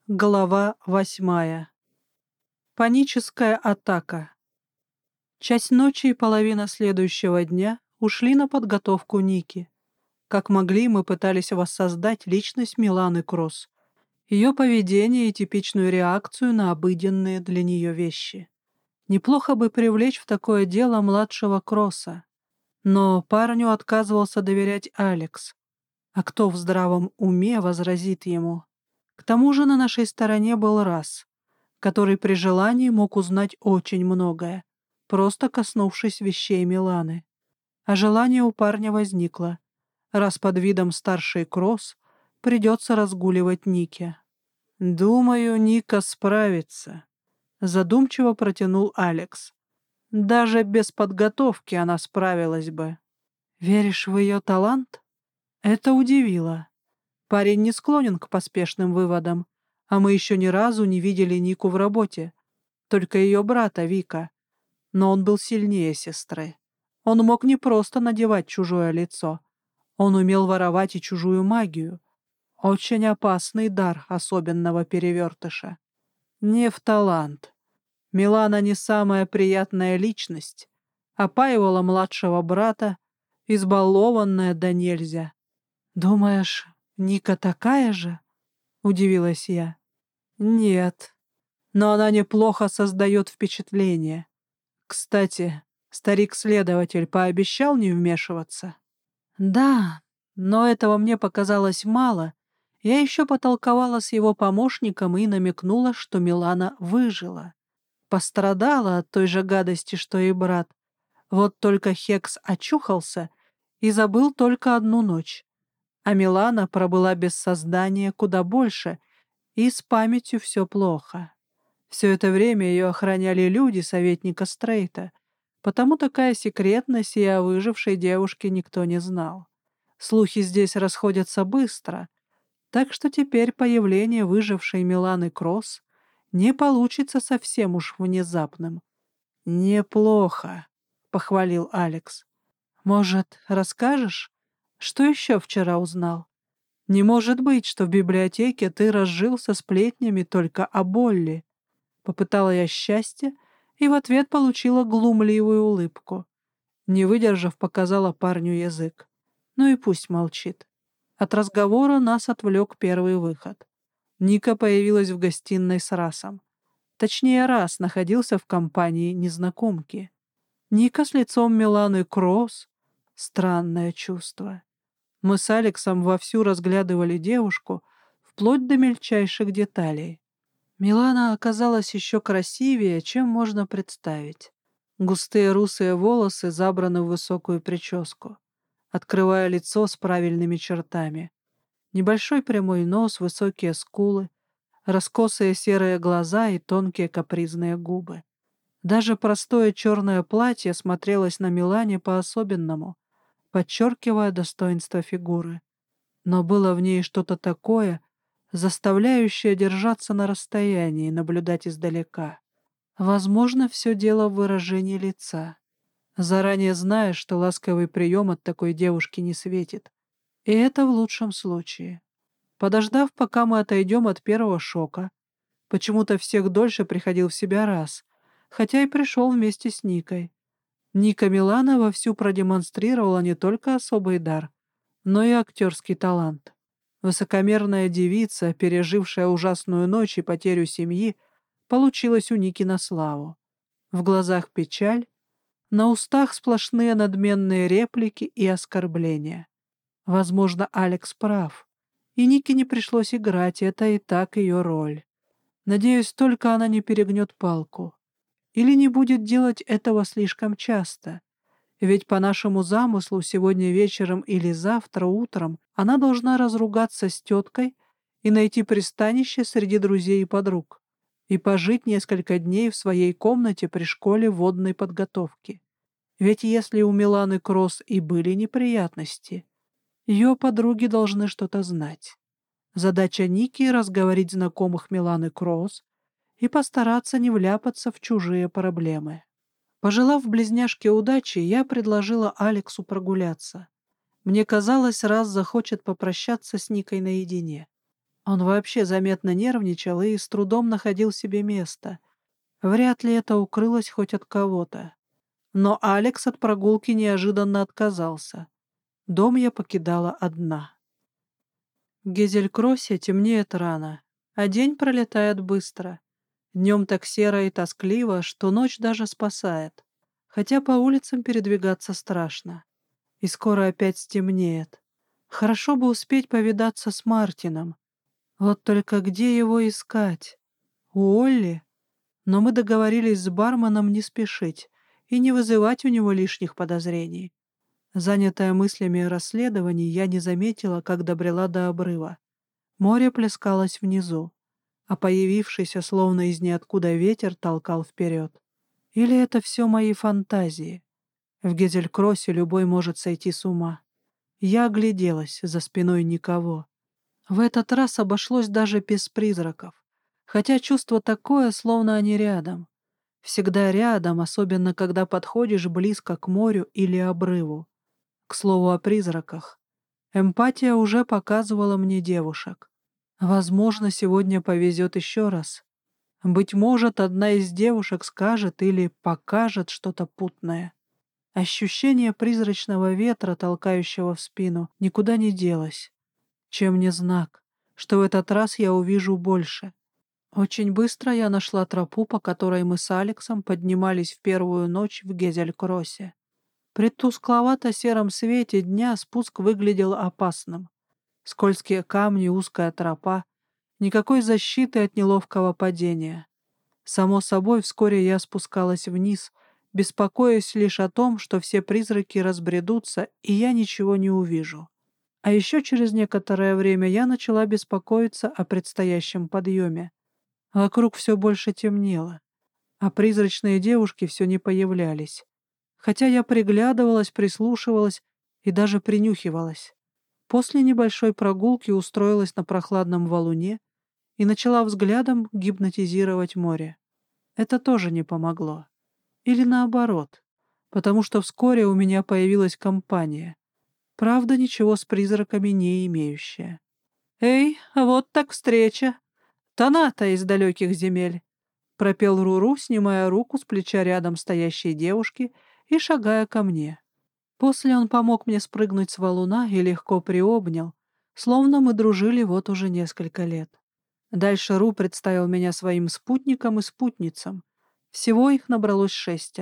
Глава 8. Паническая атака. Часть ночи и половина следующего дня ушли на подготовку Ники. Как могли, мы пытались воссоздать личность Миланы Кросс, ее поведение и типичную реакцию на обыденные для нее вещи. Неплохо бы привлечь в такое дело младшего Кросса. Но парню отказывался доверять Алекс. А кто в здравом уме возразит ему? К тому же на нашей стороне был Расс, который при желании мог узнать очень многое, просто коснувшись вещей Миланы. А желание у парня возникло, раз под видом старшей Кросс придется разгуливать Нике. «Думаю, Ника справится», — задумчиво протянул Алекс. «Даже без подготовки она справилась бы». «Веришь в ее талант?» Это удивило. Парень не склонен к поспешным выводам, а мы еще ни разу не видели Нику в работе, только ее брата Вика. Но он был сильнее сестры. Он мог не просто надевать чужое лицо, он умел воровать и чужую магию. Очень опасный дар особенного перевертыша. Не в талант. Милана не самая приятная личность, опаивала младшего брата, избалованная да нельзя. «Думаешь, Ника такая же?» — удивилась я. «Нет, но она неплохо создает впечатление. Кстати, старик-следователь пообещал не вмешиваться?» «Да, но этого мне показалось мало. Я еще потолковала с его помощником и намекнула, что Милана выжила. Пострадала от той же гадости, что и брат. Вот только Хекс очухался и забыл только одну ночь. А Милана пробыла без сознания куда больше, и с памятью все плохо. Все это время ее охраняли люди советника Стрейта, потому такая секретность, и о выжившей девушке никто не знал. Слухи здесь расходятся быстро, так что теперь появление выжившей Миланы Кросс не получится совсем уж внезапным. «Неплохо», — похвалил Алекс. «Может, расскажешь, что еще вчера узнал? Не может быть, что в библиотеке ты разжился сплетнями только о Болли». Попытала я счастье и в ответ получила глумливую улыбку. Не выдержав, показала парню язык. Ну и пусть молчит. От разговора нас отвлек первый выход. Ника появилась в гостиной с Расом. Точнее, Рас находился в компании незнакомки. Ника с лицом Миланы Кросс. Странное чувство. Мы с Алексом вовсю разглядывали девушку, вплоть до мельчайших деталей. Милана оказалась еще красивее, чем можно представить. Густые русые волосы забраны в высокую прическу, открывая лицо с правильными чертами. Небольшой прямой нос, высокие скулы, раскосые серые глаза и тонкие капризные губы. Даже простое черное платье смотрелось на Милане по-особенному, подчеркивая достоинство фигуры. Но было в ней что-то такое, заставляющее держаться на расстоянии и наблюдать издалека. Возможно, все дело в выражении лица. Заранее зная, что ласковый прием от такой девушки не светит. И это в лучшем случае. Подождав, пока мы отойдем от первого шока, почему-то всех дольше приходил в себя Раз, хотя и пришел вместе с Никой. Ника Милана вовсю продемонстрировала не только особый дар, но и актерский талант. Высокомерная девица, пережившая ужасную ночь и потерю семьи, получилась у Ники на славу. В глазах печаль, на устах сплошные надменные реплики и оскорбления. Возможно, Алекс прав, и Нике не пришлось играть, это и так ее роль. Надеюсь, только она не перегнет палку. Или не будет делать этого слишком часто. Ведь по нашему замыслу сегодня вечером или завтра утром она должна разругаться с теткой и найти пристанище среди друзей и подруг, и пожить несколько дней в своей комнате при школе водной подготовки. Ведь если у Миланы Кросс и были неприятности, ее подруги должны что-то знать. Задача Ники — разговорить знакомых Миланы Кросс и постараться не вляпаться в чужие проблемы. Пожелав близняшке удачи, я предложила Алексу прогуляться. Мне казалось, Раз захочет попрощаться с Никой наедине. Он вообще заметно нервничал и с трудом находил себе место. Вряд ли это укрылось хоть от кого-то. Но Алекс от прогулки неожиданно отказался. Дом я покидала одна. В Гезель-Кроссе темнеет рано, а день пролетает быстро. Днем так серо и тоскливо, что ночь даже спасает. Хотя по улицам передвигаться страшно. И скоро опять стемнеет. Хорошо бы успеть повидаться с Мартином. Вот только где его искать? У Олли? Но мы договорились с барменом не спешить и не вызывать у него лишних подозрений. Занятая мыслями о расследовании, я не заметила, как добрела до обрыва. Море плескалось внизу, а появившийся словно из ниоткуда ветер толкал вперед. Или это все мои фантазии? В Гезель-Кроссе любой может сойти с ума. Я огляделась, за спиной никого. В этот раз обошлось даже без призраков. Хотя чувство такое, словно они рядом. Всегда рядом, особенно когда подходишь близко к морю или обрыву. К слову о призраках. Эмпатия уже показывала мне девушек. Возможно, сегодня повезет еще раз. Быть может, одна из девушек скажет или покажет что-то путное. Ощущение призрачного ветра, толкающего в спину, никуда не делось. Чем не знак, что в этот раз я увижу больше. Очень быстро я нашла тропу, по которой мы с Алексом поднимались в первую ночь в Гезель-Кроссе. При тускловато-сером свете дня спуск выглядел опасным. Скользкие камни, узкая тропа, никакой защиты от неловкого падения. Само собой, вскоре я спускалась вниз, беспокоясь лишь о том, что все призраки разбредутся, и я ничего не увижу. А еще через некоторое время я начала беспокоиться о предстоящем подъеме. Вокруг все больше темнело, а призрачные девушки все не появлялись. Хотя я приглядывалась, прислушивалась и даже принюхивалась. После небольшой прогулки устроилась на прохладном валуне и начала взглядом гипнотизировать море. Это тоже не помогло. Или наоборот, потому что вскоре у меня появилась компания. Правда, ничего с призраками не имеющая. «Эй, вот так встреча! Таната из далеких земель!» — пропел Руру, снимая руку с плеча рядом стоящей девушки и шагая ко мне. После он помог мне спрыгнуть с валуна и легко приобнял, словно мы дружили вот уже несколько лет. Дальше Ру представил меня своим спутникам и спутницам. Всего их набралось 6.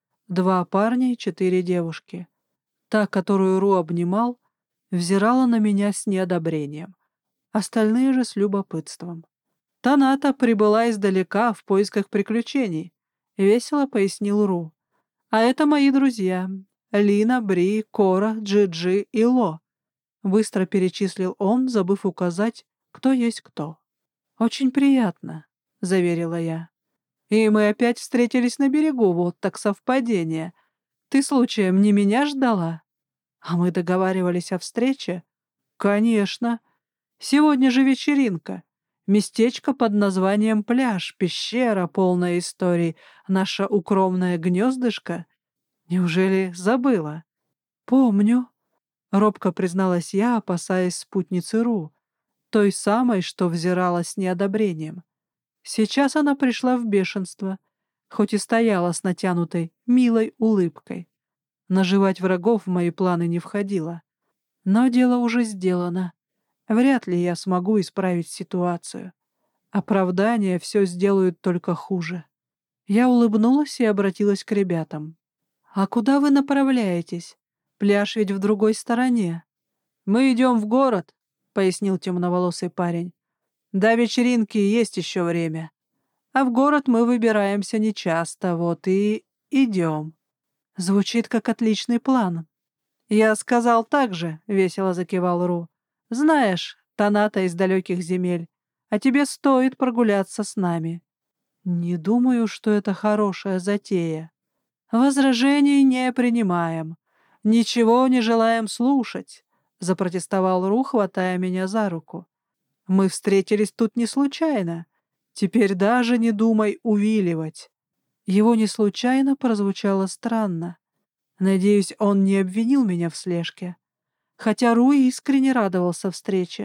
2 парня и 4 девушки. Та, которую Ру обнимал, взирала на меня с неодобрением, остальные же с любопытством. Таната прибыла издалека в поисках приключений, — весело пояснил Ру. А это мои друзья — Лина, Бри, Кора, Джи-Джи и Ло. Быстро перечислил он, забыв указать, кто есть кто. «Очень приятно», — заверила я. «И мы опять встретились на берегу, вот так совпадение. Ты случаем не меня ждала?» «А мы договаривались о встрече?» «Конечно. Сегодня же вечеринка. Местечко под названием пляж, пещера, полная историй, наше укромное гнездышко. Неужели забыла?» «Помню», — робко призналась я, опасаясь спутницы Ру, той самой, что взирала с неодобрением. Сейчас она пришла в бешенство, хоть и стояла с натянутой, милой улыбкой. Наживать врагов в мои планы не входило. Но дело уже сделано. Вряд ли я смогу исправить ситуацию. Оправдания все сделают только хуже. Я улыбнулась и обратилась к ребятам. «А куда вы направляетесь? Пляж ведь в другой стороне». «Мы идем в город», — пояснил темноволосый парень. «До вечеринки есть еще время. А в город мы выбираемся нечасто, вот и идем». Звучит как отличный план. «Я сказал так же», — весело закивал Ру. «Знаешь, Таната из далеких земель, а тебе стоит прогуляться с нами». «Не думаю, что это хорошая затея. Возражений не принимаем. Ничего не желаем слушать», — запротестовал Ру, хватая меня за руку. «Мы встретились тут не случайно. Теперь даже не думай увиливать». Его не случайно прозвучало странно. Надеюсь, он не обвинил меня в слежке. Хотя Руи искренне радовался встрече.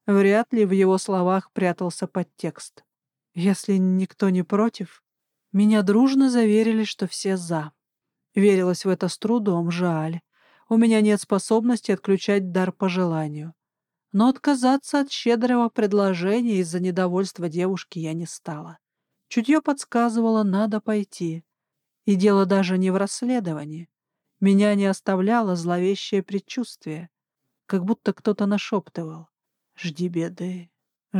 Вряд ли в его словах прятался подтекст. Если никто не против, меня дружно заверили, что все «за». Верилось в это с трудом, жаль. У меня нет способности отключать дар по желанию. Но отказаться от щедрого предложения из-за недовольства девушки я не стала. Чутье подсказывало, надо пойти. И дело даже не в расследовании. Меня не оставляло зловещее предчувствие, как будто кто-то нашептывал: «Жди беды,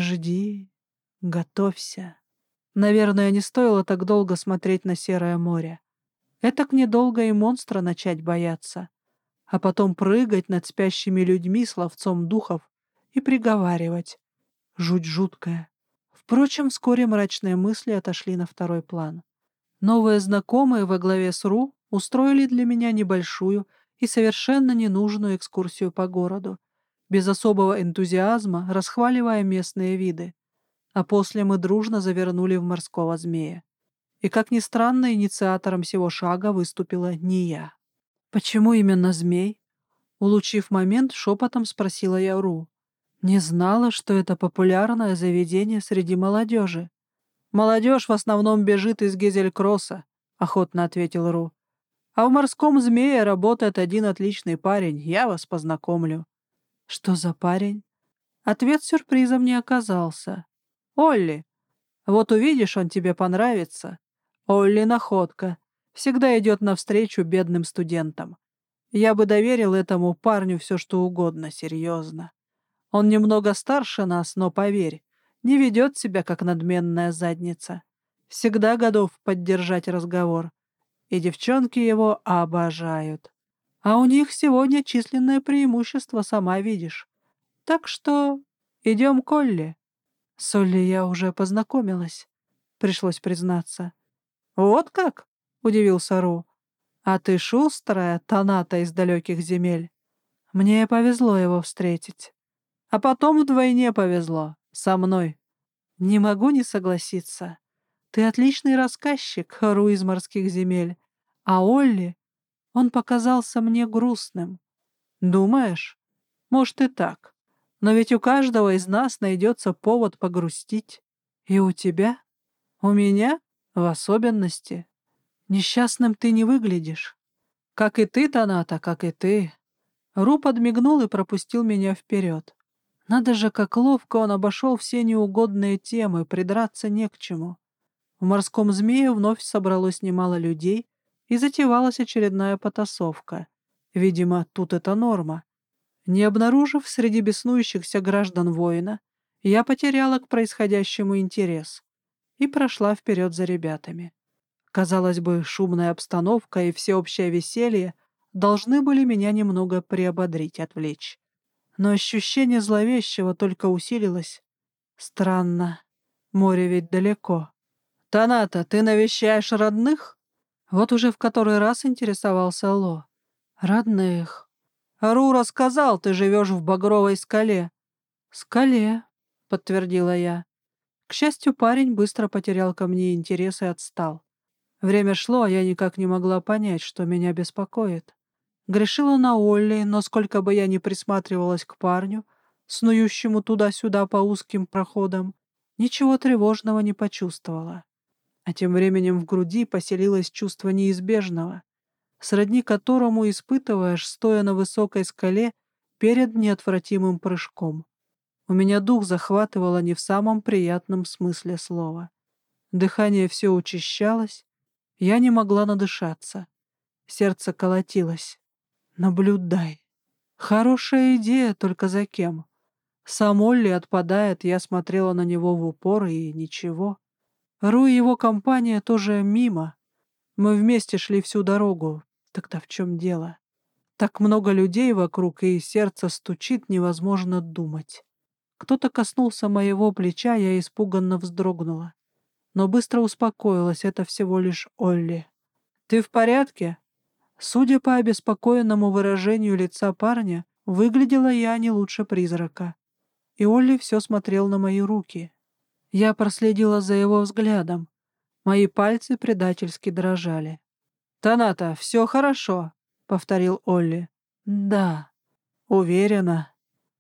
жди, готовься». Наверное, не стоило так долго смотреть на серое море. Этак недолго и монстра начать бояться, а потом прыгать над спящими людьми с ловцом духов и приговаривать: «Жуть жуткая». Впрочем, вскоре мрачные мысли отошли на второй план. Новые знакомые во главе с Ру устроили для меня небольшую и совершенно ненужную экскурсию по городу, без особого энтузиазма расхваливая местные виды. А после мы дружно завернули в морского змея. И, как ни странно, инициатором всего шага выступила не я. «Почему именно змей?» Улучив момент, шепотом спросила я Ру. «Не знала, что это популярное заведение среди молодежи». «Молодежь в основном бежит из Гезелькросса», — охотно ответил Ру. «А в морском змее работает один отличный парень, я вас познакомлю». «Что за парень?» Ответ сюрпризом не оказался. «Олли. Вот увидишь, он тебе понравится. Олли — находка. Всегда идет навстречу бедным студентам. Я бы доверил этому парню все, что угодно, серьезно. Он немного старше нас, но, поверь, не ведет себя, как надменная задница. Всегда готов поддержать разговор. И девчонки его обожают. А у них сегодня численное преимущество, сама видишь. Так что идем к Олли». С Олли я уже познакомилась, пришлось признаться. «Вот как?» — удивился Ру. «А ты шустрая, Таната из далеких земель. Мне повезло его встретить. А потом вдвойне повезло. Со мной. Не могу не согласиться. Ты отличный рассказчик, Ру из морских земель. А Олли, он показался мне грустным. Думаешь? Может и так. Но ведь у каждого из нас найдется повод погрустить. И у тебя? У меня? В особенности. Несчастным ты не выглядишь. Как и ты, Таната, как и ты». Ру подмигнул и пропустил меня вперед. Надо же, как ловко он обошел все неугодные темы, придраться не к чему. В морском змее вновь собралось немало людей, и затевалась очередная потасовка. Видимо, тут это норма. Не обнаружив среди беснующихся граждан воина, я потеряла к происходящему интерес и прошла вперед за ребятами. Казалось бы, шумная обстановка и всеобщее веселье должны были меня немного приободрить, отвлечь. Но ощущение зловещего только усилилось. Странно. Море ведь далеко. «Таната, ты навещаешь родных?» Вот уже в который раз интересовался Ло. «Родных?» «Ру рассказал, ты живешь в Багровой скале». «Скале», — подтвердила я. К счастью, парень быстро потерял ко мне интерес и отстал. Время шло, а я никак не могла понять, что меня беспокоит. Грешила на Олли, но сколько бы я ни присматривалась к парню, снующему туда-сюда по узким проходам, ничего тревожного не почувствовала. А тем временем в груди поселилось чувство неизбежного, сродни которому испытываешь, стоя на высокой скале перед неотвратимым прыжком. У меня дух захватывало не в самом приятном смысле слова. Дыхание все учащалось, я не могла надышаться. Сердце колотилось. Наблюдай. Хорошая идея, только за кем? Сам Олли отпадает, я смотрела на него в упор, и ничего. Ру и его компания тоже мимо. Мы вместе шли всю дорогу. Тогда в чем дело? Так много людей вокруг, и сердце стучит, невозможно думать. Кто-то коснулся моего плеча, я испуганно вздрогнула. Но быстро успокоилась, это всего лишь Олли. «Ты в порядке?» Судя по обеспокоенному выражению лица парня, выглядела я не лучше призрака. И Олли все смотрел на мои руки. Я проследила за его взглядом. Мои пальцы предательски дрожали. «Таната, все хорошо», — повторил Олли. «Да, уверена».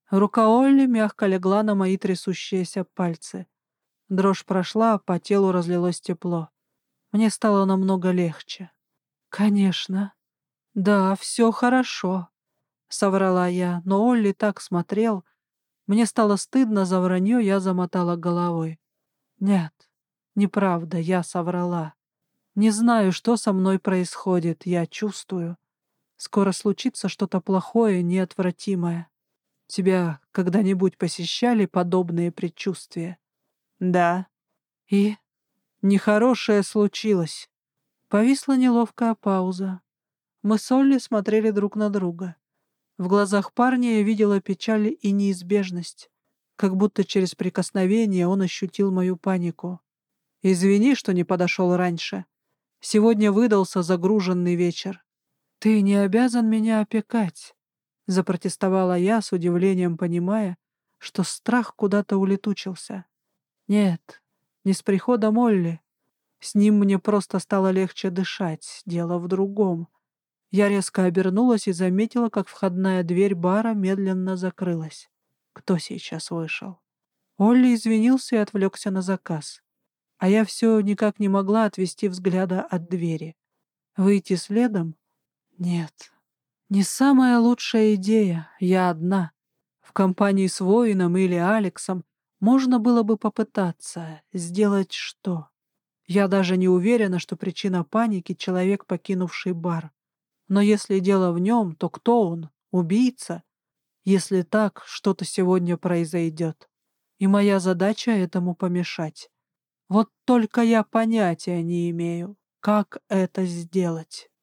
Рука Олли мягко легла на мои трясущиеся пальцы. Дрожь прошла, по телу разлилось тепло. Мне стало намного легче. «Конечно. Да, все хорошо», — соврала я, но Олли так смотрел. Мне стало стыдно за вранье, я замотала головой. «Нет, неправда, я соврала. Не знаю, что со мной происходит, я чувствую. Скоро случится что-то плохое, неотвратимое. Тебя когда-нибудь посещали подобные предчувствия?» «Да». «И? Нехорошее случилось». Повисла неловкая пауза. Мы с Олли смотрели друг на друга. В глазах парня я видела печаль и неизбежность, как будто через прикосновение он ощутил мою панику. «Извини, что не подошел раньше. Сегодня выдался загруженный вечер». «Ты не обязан меня опекать», — запротестовала я, с удивлением понимая, что страх куда-то улетучился. «Нет, не с приходом Олли. С ним мне просто стало легче дышать. Дело в другом». Я резко обернулась и заметила, как входная дверь бара медленно закрылась. Кто сейчас вышел? Олли извинился и отвлекся на заказ. А я все никак не могла отвести взгляда от двери. Выйти следом? Нет. Не самая лучшая идея. Я одна. В компании с воином или Алексом можно было бы попытаться сделать что? Я даже не уверена, что причина паники — человек, покинувший бар. Но если дело в нем, то кто он? Убийца? Если так, что-то сегодня произойдет. И моя задача этому помешать. Вот только я понятия не имею, как это сделать.